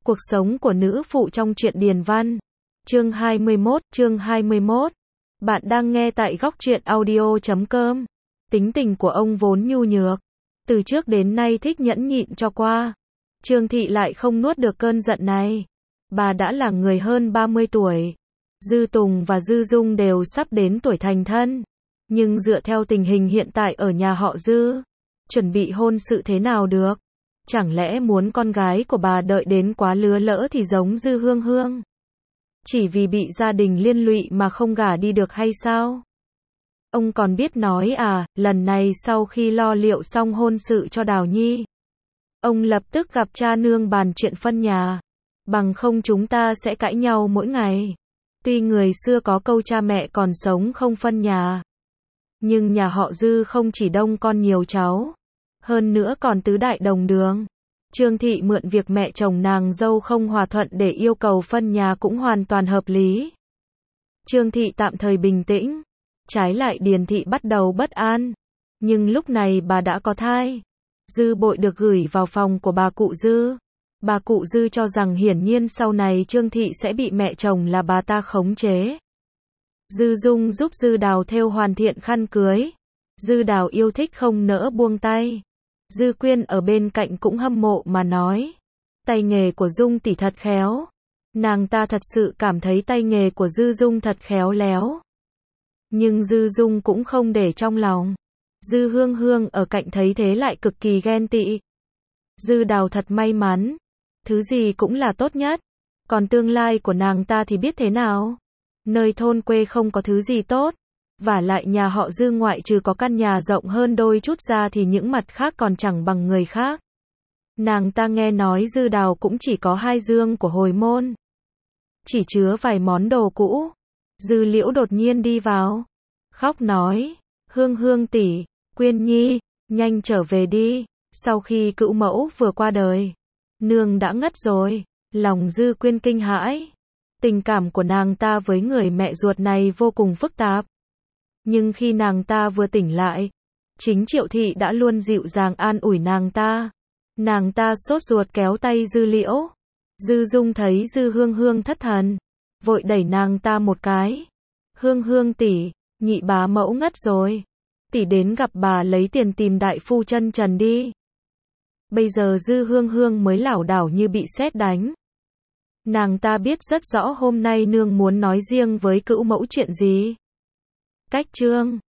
Cuộc sống của nữ phụ trong truyện Điền Văn. Chương 21. Bạn đang nghe tại góc truyện audio.com. Tính tình của ông vốn nhu nhược, từ trước đến nay thích nhẫn nhịn cho qua. Trương Thị lại không nuốt được cơn giận này. Bà đã là người hơn 30 tuổi. Dư Tùng và Dư Dung đều sắp đến tuổi thành thân. Nhưng dựa theo tình hình hiện tại ở nhà họ Dư, chuẩn bị hôn sự thế nào được? Chẳng lẽ muốn con gái của bà đợi đến quá lứa lỡ thì giống Dư Hương Hương? Chỉ vì bị gia đình liên lụy mà không gả đi được hay sao? Ông còn biết nói à, lần này sau khi lo liệu xong hôn sự cho Đào Nhi, ông lập tức gặp cha nương bàn chuyện phân nhà. Bằng không chúng ta sẽ cãi nhau mỗi ngày. Tuy người xưa có câu cha mẹ còn sống không phân nhà, nhưng nhà họ Dư không chỉ đông con nhiều cháu, hơn nữa còn tứ đại đồng đường. Trương Thị mượn việc mẹ chồng nàng dâu không hòa thuận để yêu cầu phân nhà cũng hoàn toàn hợp lý. Trương Thị tạm thời bình tĩnh, trái lại Điền Thị bắt đầu bất an. Nhưng lúc này bà đã có thai. Dư Bội được gửi vào phòng của bà cụ Dư. Bà cụ Dư cho rằng hiển nhiên sau này Trương Thị sẽ bị mẹ chồng là bà ta khống chế. Dư Dung giúp Dư Đào thêu hoàn thiện khăn cưới. Dư Đào yêu thích không nỡ buông tay. Dư Quyên ở bên cạnh cũng hâm mộ mà nói, tay nghề của Dung tỷ thật khéo. Nàng ta thật sự cảm thấy tay nghề của Dư Dung thật khéo léo. Nhưng Dư Dung cũng không để trong lòng. Dư Hương Hương ở cạnh thấy thế lại cực kỳ ghen tị. Dư Đào thật may mắn, thứ gì cũng là tốt nhất. Còn tương lai của nàng ta thì biết thế nào? Nơi thôn quê không có thứ gì tốt. Vả lại nhà họ Dư ngoại trừ có căn nhà rộng hơn đôi chút ra thì những mặt khác còn chẳng bằng người khác. Nàng ta nghe nói Dư Đào cũng chỉ có 2 giường của hồi môn, chỉ chứa vài món đồ cũ. Dư Liễu đột nhiên đi vào, khóc nói, Hương Hương tỷ, Quyên Nhi, nhanh trở về đi. Sau khi cữu mẫu vừa qua đời, nương đã ngất rồi. Lòng Dư Quyên kinh hãi. Tình cảm của nàng ta với người mẹ ruột này vô cùng phức tạp. Nhưng khi nàng ta vừa tỉnh lại, chính Triệu Thị đã luôn dịu dàng an ủi nàng ta. Nàng ta sốt ruột kéo tay Dư Liễu. Dư Dung thấy Dư Hương Hương thất thần, vội đẩy nàng ta một cái. Hương Hương tỷ, nhị bá mẫu ngất rồi. Tỷ đến gặp bà lấy tiền tìm đại phu chân trần đi. Bây giờ Dư Hương Hương mới lảo đảo như bị sét đánh. Nàng ta biết rất rõ hôm nay nương muốn nói riêng với cữu mẫu chuyện gì. Cách chương